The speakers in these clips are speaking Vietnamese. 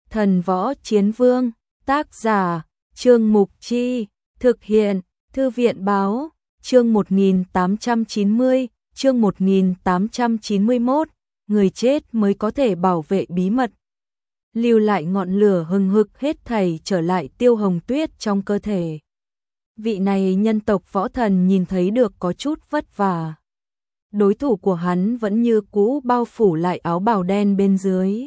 Thần Võ Chiến Vương, tác giả, Trương Mục Chi, thực hiện, Thư viện báo, chương 1890, chương 1891, người chết mới có thể bảo vệ bí mật. Lưu lại ngọn lửa hừng hực hết thảy trở lại Tiêu Hồng Tuyết trong cơ thể. Vị này nhân tộc võ thần nhìn thấy được có chút vất vả. Đối thủ của hắn vẫn như cũ bao phủ lại áo bào đen bên dưới.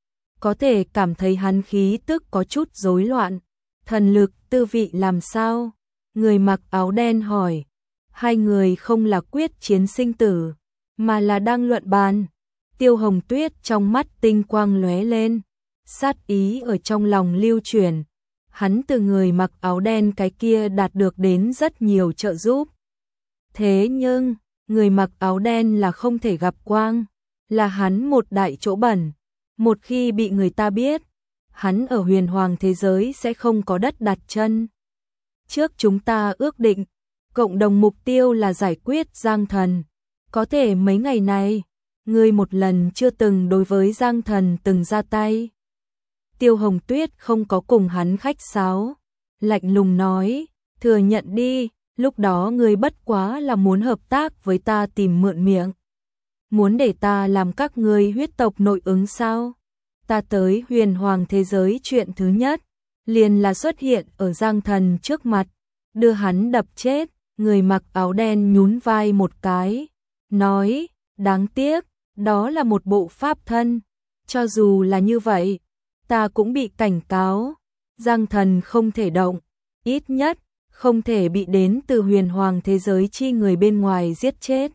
Có thể cảm thấy hắn khí tức có chút rối loạn. Thần lực tư vị làm sao? Người mặc áo đen hỏi. Hai người không là quyết chiến sinh tử, mà là đang luận bàn. Tiêu Hồng Tuyết trong mắt tinh quang lóe lên, sát ý ở trong lòng lưu chuyển. Hắn từ người mặc áo đen cái kia đạt được đến rất nhiều trợ giúp. Thế nhưng, người mặc áo đen là không thể gặp quang, là hắn một đại chỗ bẩn. Một khi bị người ta biết, hắn ở huyền hoàng thế giới sẽ không có đất đặt chân. Trước chúng ta ước định, cộng đồng mục tiêu là giải quyết Giang Thần. Có thể mấy ngày này, ngươi một lần chưa từng đối với Giang Thần từng ra tay. Tiêu Hồng Tuyết không có cùng hắn khách sáo, lạnh lùng nói, thừa nhận đi, lúc đó ngươi bất quá là muốn hợp tác với ta tìm mượn miệng. Muốn để ta làm các ngươi huyết tộc nội ứng sao? Ta tới huyền hoàng thế giới chuyện thứ nhất, liền là xuất hiện ở Giang Thần trước mặt, đưa hắn đập chết. Người mặc áo đen nhún vai một cái, nói, đáng tiếc, đó là một bộ pháp thân. Cho dù là như vậy, ta cũng bị cảnh cáo, Giang Thần không thể động, ít nhất không thể bị đến từ huyền hoàng thế giới chi người bên ngoài giết chết.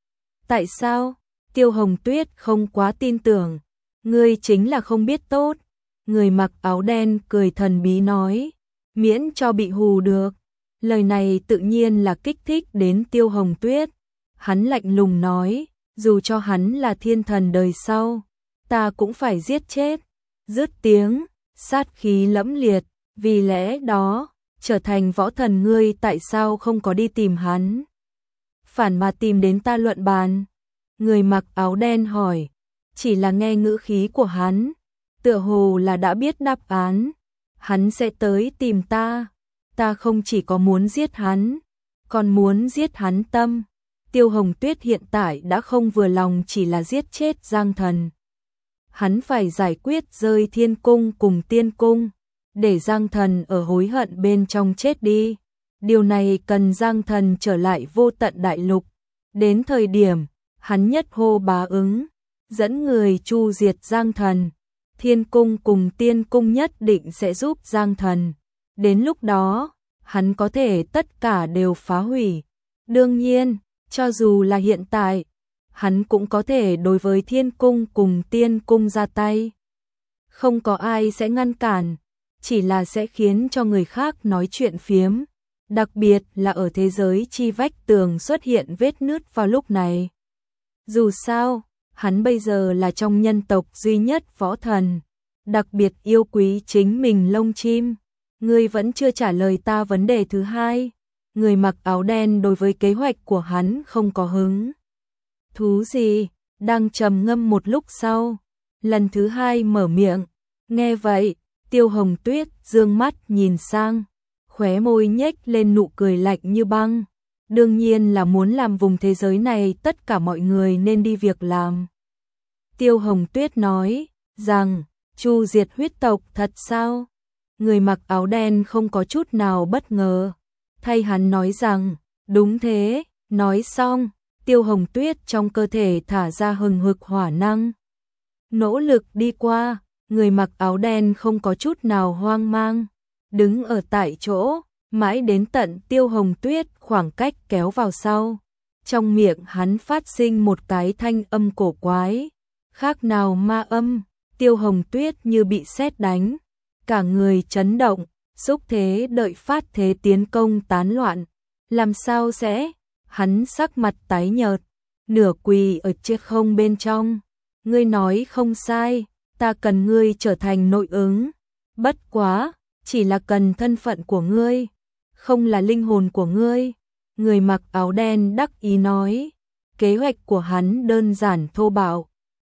Tại sao? Tiêu Hồng Tuyết không quá tin tưởng. Ngươi chính là không biết tốt. Người mặc áo đen cười thần bí nói, miễn cho bị hù được. Lời này tự nhiên là kích thích đến Tiêu Hồng Tuyết. Hắn lạnh lùng nói, dù cho hắn là thiên thần đời sau, ta cũng phải giết chết. Dứt tiếng, sát khí lẫm liệt, vì lẽ đó, trở thành võ thần ngươi tại sao không có đi tìm hắn? Phản mà tìm đến ta luận bàn. Người mặc áo đen hỏi, chỉ là nghe ngữ khí của hắn, tựa hồ là đã biết đáp án. Hắn sẽ tới tìm ta. Ta không chỉ có muốn giết hắn, còn muốn giết hắn tâm. Tiêu Hồng Tuyết hiện tại đã không vừa lòng chỉ là giết chết Giang Thần. Hắn phải giải quyết rơi thiên cung cùng tiên cung, để Giang Thần ở hối hận bên trong chết đi. Điều này cần Giang Thần trở lại vô tận đại lục. Đến thời điểm, hắn nhất hô bá ứng, dẫn người chu diệt Giang Thần. Thiên cung cùng tiên cung nhất định sẽ giúp Giang Thần. Đến lúc đó, hắn có thể tất cả đều phá hủy. Đương nhiên, cho dù là hiện tại, hắn cũng có thể đối với thiên cung cùng tiên cung ra tay. Không có ai sẽ ngăn cản, chỉ là sẽ khiến cho người khác nói chuyện phiếm. Đặc biệt là ở thế giới chi vách tường xuất hiện vết nứt vào lúc này. Dù sao, hắn bây giờ là trong nhân tộc duy nhất võ thần, đặc biệt yêu quý chính mình lông chim. Ngươi vẫn chưa trả lời ta vấn đề thứ hai. Người mặc áo đen đối với kế hoạch của hắn không có hứng thú gì, đang trầm ngâm một lúc sau, lần thứ hai mở miệng. Nghe vậy, Tiêu Hồng Tuyết dương mắt nhìn sang, khóe môi nhếch lên nụ cười lạnh như băng. Đương nhiên là muốn làm vùng thế giới này tất cả mọi người nên đi việc làm. Tiêu Hồng Tuyết nói rằng, chu diệt huyết tộc thật sao? Người mặc áo đen không có chút nào bất ngờ, thay hắn nói rằng, đúng thế. Nói xong, Tiêu Hồng Tuyết trong cơ thể thả ra hừng hực hỏa năng. Nỗ lực đi qua, người mặc áo đen không có chút nào hoang mang, đứng ở tại chỗ, mãi đến tận Tiêu Hồng Tuyết khoảng cách kéo vào sau. Trong miệng hắn phát sinh một cái thanh âm cổ quái, khác nào ma âm. Tiêu Hồng Tuyết như bị sét đánh, cả người chấn động, xúc thế đợi phát thế tiến công tán loạn. Làm sao sẽ? Hắn sắc mặt tái nhợt, nửa quỳ ở chiếc không bên trong. Ngươi nói không sai, ta cần ngươi trở thành nội ứng. Bất quá, chỉ là cần thân phận của ngươi, không là linh hồn của ngươi. Người mặc áo đen đắc ý nói. Kế hoạch của hắn đơn giản thô bạo,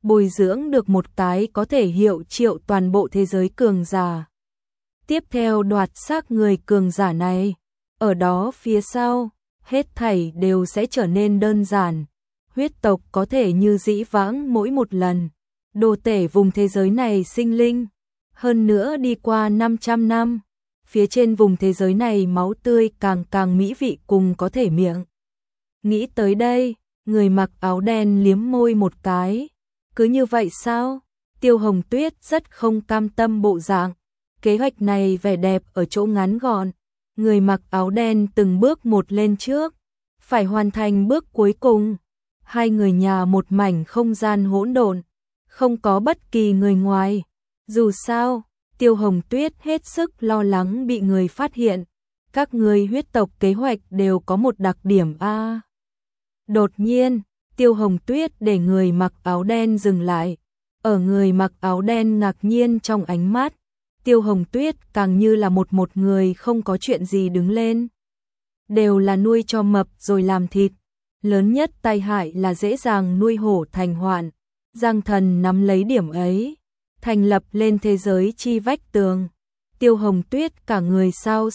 bồi dưỡng được một cái có thể hiệu triệu toàn bộ thế giới cường giả. Tiếp theo đoạt xác người cường giả này, ở đó phía sau, hết thảy đều sẽ trở nên đơn giản. Huyết tộc có thể như dĩ vãng mỗi một lần đồ tể vùng thế giới này sinh linh, hơn nữa đi qua 500 năm, phía trên vùng thế giới này máu tươi càng mỹ vị cùng có thể miệng. Nghĩ tới đây, người mặc áo đen liếm môi một cái. Cứ như vậy sao? Tiêu Hồng Tuyết rất không cam tâm bộ dạng. Kế hoạch này vẻ đẹp ở chỗ ngắn gọn. Người mặc áo đen từng bước một lên trước, phải hoàn thành bước cuối cùng. Hai người nhà một mảnh không gian hỗn độn, không có bất kỳ người ngoài. Dù sao, Tiêu Hồng Tuyết hết sức lo lắng bị người phát hiện. Các người huyết tộc kế hoạch đều có một đặc điểm a. Đột nhiên, Tiêu Hồng Tuyết để người mặc áo đen dừng lại. Ở người mặc áo đen ngạc nhiên trong ánh mắt, Tiêu Hồng Tuyết càng như là một người không có chuyện gì đứng lên. Đều là nuôi cho mập rồi làm thịt. Lớn nhất tai hại là dễ dàng nuôi hổ thành hoạn. Giang Thần nắm lấy điểm ấy, thành lập lên thế giới chi vách tường. Tiêu Hồng Tuyết cả người sao.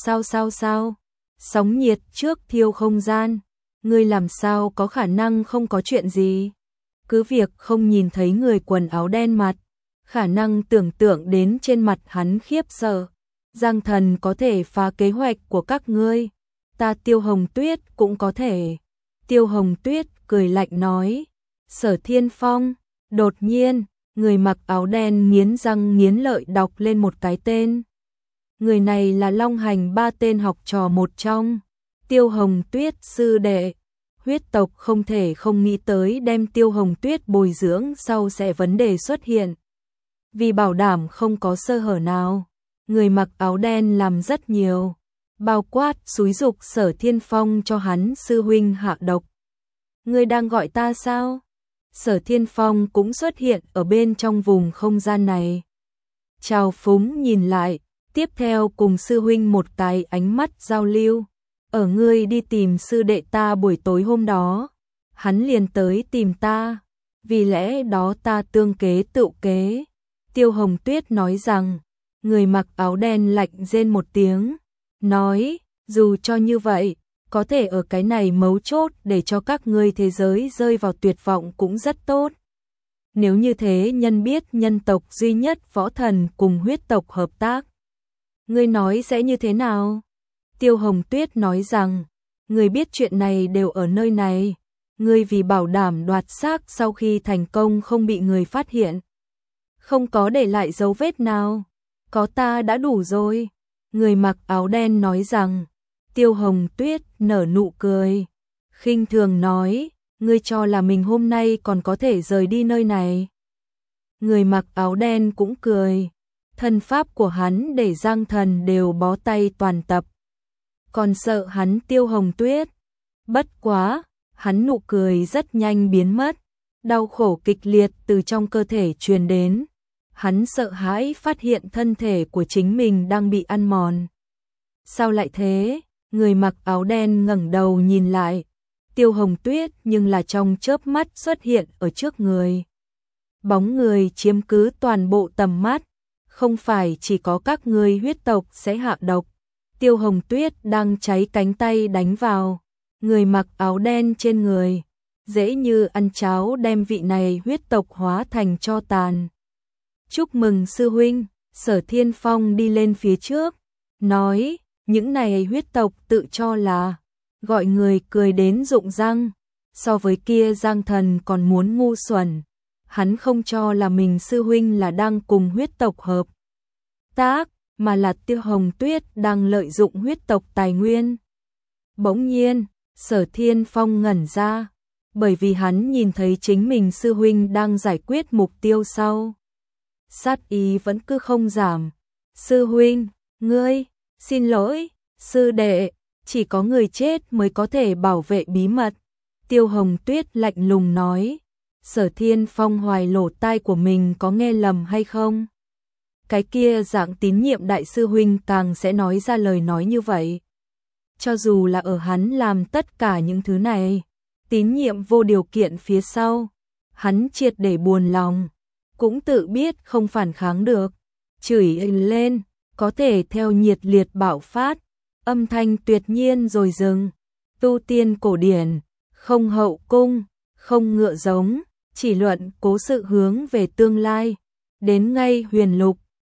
Sóng nhiệt trước thiêu không gian. Ngươi làm sao có khả năng không có chuyện gì? Cứ việc không nhìn thấy người quần áo đen mặt, khả năng tưởng tượng đến trên mặt hắn khiếp sợ. Giang Thần có thể phá kế hoạch của các ngươi, ta Tiêu Hồng Tuyết cũng có thể. Tiêu Hồng Tuyết cười lạnh nói. Sở Thiên Phong. Đột nhiên, người mặc áo đen nghiến răng nghiến lợi đọc lên một cái tên. Người này là Long Hành ba tên học trò một trong. Tiêu Hồng Tuyết sư đệ. Huyết tộc không thể không nghĩ tới đem Tiêu Hồng Tuyết bồi dưỡng sau sẽ vấn đề xuất hiện. Vì bảo đảm không có sơ hở nào, người mặc áo đen làm rất nhiều, bao quát xúi dục Sở Thiên Phong cho hắn sư huynh hạ độc. Ngươi đang gọi ta sao? Sở Thiên Phong cũng xuất hiện ở bên trong vùng không gian này. Trào phúng nhìn lại, tiếp theo cùng sư huynh một cái ánh mắt giao lưu. Ở ngươi đi tìm sư đệ ta buổi tối hôm đó, hắn liền tới tìm ta, vì lẽ đó ta tương kế tự kế. Tiêu Hồng Tuyết nói rằng, người mặc áo đen lạnh rên một tiếng, nói, dù cho như vậy, có thể ở cái này mấu chốt để cho các ngươi thế giới rơi vào tuyệt vọng cũng rất tốt. Nếu như thế nhân biết nhân tộc duy nhất võ thần cùng huyết tộc hợp tác, ngươi nói sẽ như thế nào? Tiêu Hồng Tuyết nói rằng, người biết chuyện này đều ở nơi này, ngươi vì bảo đảm đoạt xác sau khi thành công không bị người phát hiện, không có để lại dấu vết nào, có ta đã đủ rồi. Người mặc áo đen nói rằng. Tiêu Hồng Tuyết nở nụ cười, khinh thường nói, ngươi cho là mình hôm nay còn có thể rời đi nơi này. Người mặc áo đen cũng cười, thân pháp của hắn để Giang Thần đều bó tay toàn tập. Còn sợ hắn Tiêu Hồng Tuyết. Bất quá, hắn nụ cười rất nhanh biến mất, đau khổ kịch liệt từ trong cơ thể truyền đến. Hắn sợ hãi phát hiện thân thể của chính mình đang bị ăn mòn. Sao lại thế? Người mặc áo đen ngẩng đầu nhìn lại. Tiêu Hồng Tuyết nhưng là trong chớp mắt xuất hiện ở trước người. Bóng người chiếm cứ toàn bộ tầm mắt. Không phải chỉ có các ngươi huyết tộc sẽ hạ độc. Tiêu Hồng Tuyết đang cháy cánh tay đánh vào người mặc áo đen trên người, dễ như ăn cháo đem vị này huyết tộc hóa thành tro tàn. Chúc mừng sư huynh. Sở Thiên Phong đi lên phía trước, nói, những này huyết tộc tự cho là, gọi người cười đến rụng răng, so với kia Giang Thần còn muốn ngu xuẩn. Hắn không cho là mình sư huynh là đang cùng huyết tộc hợp tác, mà là Tiêu Hồng Tuyết đang lợi dụng huyết tộc tài nguyên. Bỗng nhiên, Sở Thiên Phong ngẩn ra, bởi vì hắn nhìn thấy chính mình sư huynh đang giải quyết mục tiêu sau. Sát ý vẫn cứ không giảm. Sư huynh, ngươi, xin lỗi, sư đệ, chỉ có người chết mới có thể bảo vệ bí mật. Tiêu Hồng Tuyết lạnh lùng nói. Sở Thiên Phong hoài lỗ tai của mình có nghe lầm hay không? Cái kia dạng tín nhiệm đại sư huynh càng sẽ nói ra lời nói như vậy. Cho dù là ở hắn làm tất cả những thứ này, tín nhiệm vô điều kiện phía sau, hắn triệt để buồn lòng, cũng tự biết không phản kháng được, chửi lên, có thể theo nhiệt liệt bạo phát, âm thanh tuyệt nhiên rồi dừng. Tu tiên cổ điển, không hậu cung, không ngựa giống, chỉ luận cố sự hướng về tương lai. Đến ngay huyền lục,